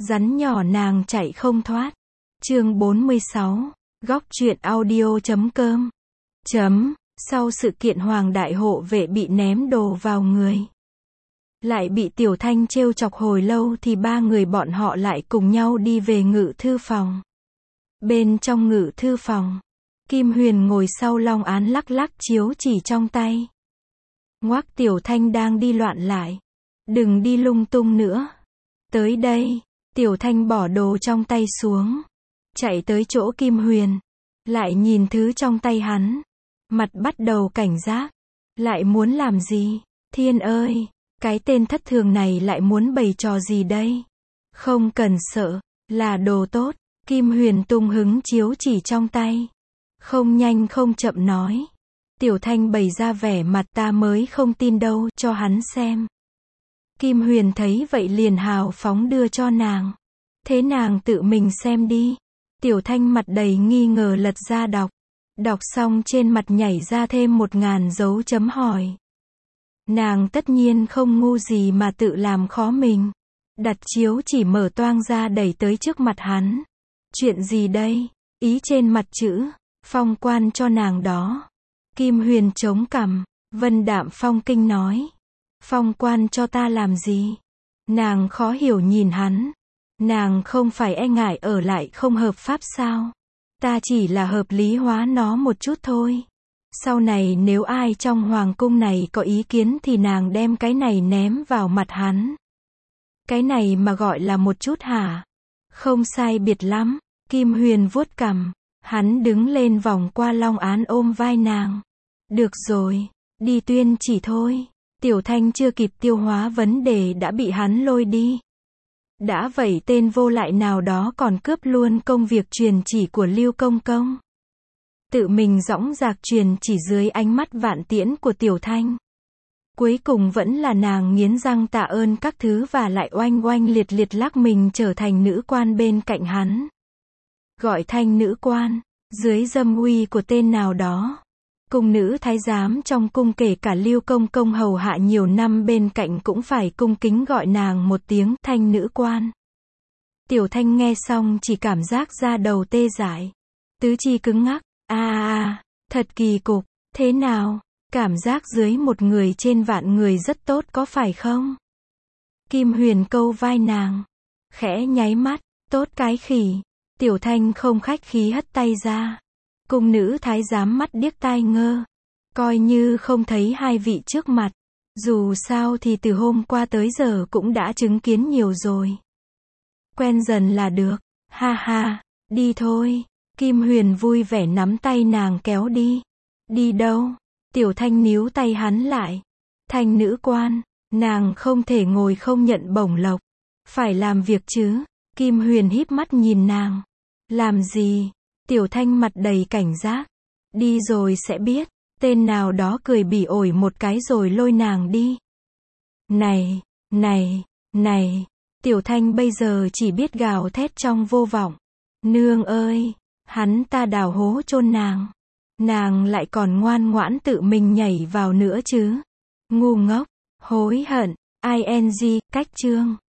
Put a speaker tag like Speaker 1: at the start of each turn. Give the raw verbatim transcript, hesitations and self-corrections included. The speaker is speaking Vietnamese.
Speaker 1: Rắn nhỏ nàng chạy không thoát. Chương bốn mươi sáu, góc truyện audio chấm com. Chấm, sau sự kiện Hoàng Đại Hộ Vệ bị ném đồ vào người, lại bị Tiểu Thanh trêu chọc hồi lâu thì ba người bọn họ lại cùng nhau đi về ngự thư phòng. Bên trong ngự thư phòng, Kim Huyền ngồi sau long án lắc lắc chiếu chỉ trong tay. Ngoác Tiểu Thanh đang đi loạn lại. Đừng đi lung tung nữa. Tới đây, Tiểu Thanh bỏ đồ trong tay xuống. Chạy tới chỗ Kim Huyền. Lại nhìn thứ trong tay hắn. Mặt bắt đầu cảnh giác. Lại muốn làm gì? Thiên ơi! Cái tên thất thường này lại muốn bày trò gì đây? Không cần sợ, là đồ tốt. Kim Huyền tung hứng chiếu chỉ trong tay. Không nhanh không chậm nói. Tiểu Thanh bày ra vẻ mặt ta mới không tin đâu, cho hắn xem. Kim Huyền thấy vậy liền hào phóng đưa cho nàng. Thế nàng tự mình xem đi. Tiểu Thanh mặt đầy nghi ngờ lật ra đọc. Đọc xong trên mặt nhảy ra thêm một ngàn dấu chấm hỏi. Nàng tất nhiên không ngu gì mà tự làm khó mình. Đặt chiếu chỉ mở toang ra đẩy tới trước mặt hắn. Chuyện gì đây? Ý trên mặt chữ phong quan cho nàng đó. Kim Huyền chống cằm, vân đạm phong kinh nói. Phong quan cho ta làm gì? Nàng khó hiểu nhìn hắn. Nàng không phải e ngại ở lại không hợp pháp sao? Ta chỉ là hợp lý hóa nó một chút thôi. Sau này nếu ai trong hoàng cung này có ý kiến thì nàng đem cái này ném vào mặt hắn. Cái này mà gọi là một chút hả? Không sai biệt lắm. Kim Huyền vuốt cằm. Hắn đứng lên vòng qua long án ôm vai nàng. Được rồi, đi tuyên chỉ thôi. Tiểu Thanh chưa kịp tiêu hóa vấn đề đã bị hắn lôi đi. Đã vậy tên vô lại nào đó còn cướp luôn công việc truyền chỉ của Lưu Công Công. Tự mình dõng dạc truyền chỉ dưới ánh mắt vạn tiễn của Tiểu Thanh. Cuối cùng vẫn là nàng nghiến răng tạ ơn các thứ và lại oanh oanh liệt liệt lắc mình trở thành nữ quan bên cạnh hắn. Gọi thanh nữ quan, dưới dâm uy của tên nào đó. Cung nữ thái giám trong cung kể cả Lưu Công Công hầu hạ nhiều năm bên cạnh cũng phải cung kính gọi nàng một tiếng thanh nữ quan. Tiểu Thanh nghe xong chỉ cảm giác da đầu tê dại. Tứ chi cứng ngắc, a a a, thật kỳ cục, thế nào, cảm giác dưới một người trên vạn người rất tốt có phải không? Kim Huyền câu vai nàng, khẽ nháy mắt, tốt cái khỉ. Tiểu Thanh không khách khí hất tay ra. Cung nữ thái giám mắt điếc tai ngơ. Coi như không thấy hai vị trước mặt. Dù sao thì từ hôm qua tới giờ cũng đã chứng kiến nhiều rồi. Quen dần là được. Ha ha, đi thôi. Kim Huyền vui vẻ nắm tay nàng kéo đi. Đi đâu? Tiểu Thanh níu tay hắn lại. Thanh nữ quan, nàng không thể ngồi không nhận bổng lộc. Phải làm việc chứ. Kim Huyền híp mắt nhìn nàng. Làm gì? Tiểu Thanh mặt đầy cảnh giác. Đi rồi sẽ biết. Tên nào đó cười bỉ ổi một cái rồi lôi nàng đi. Này, này, này. Tiểu Thanh bây giờ chỉ biết gào thét trong vô vọng. Nương ơi, hắn ta đào hố chôn nàng. Nàng lại còn ngoan ngoãn tự mình nhảy vào nữa chứ. Ngu ngốc, hối hận, ing, cách chương.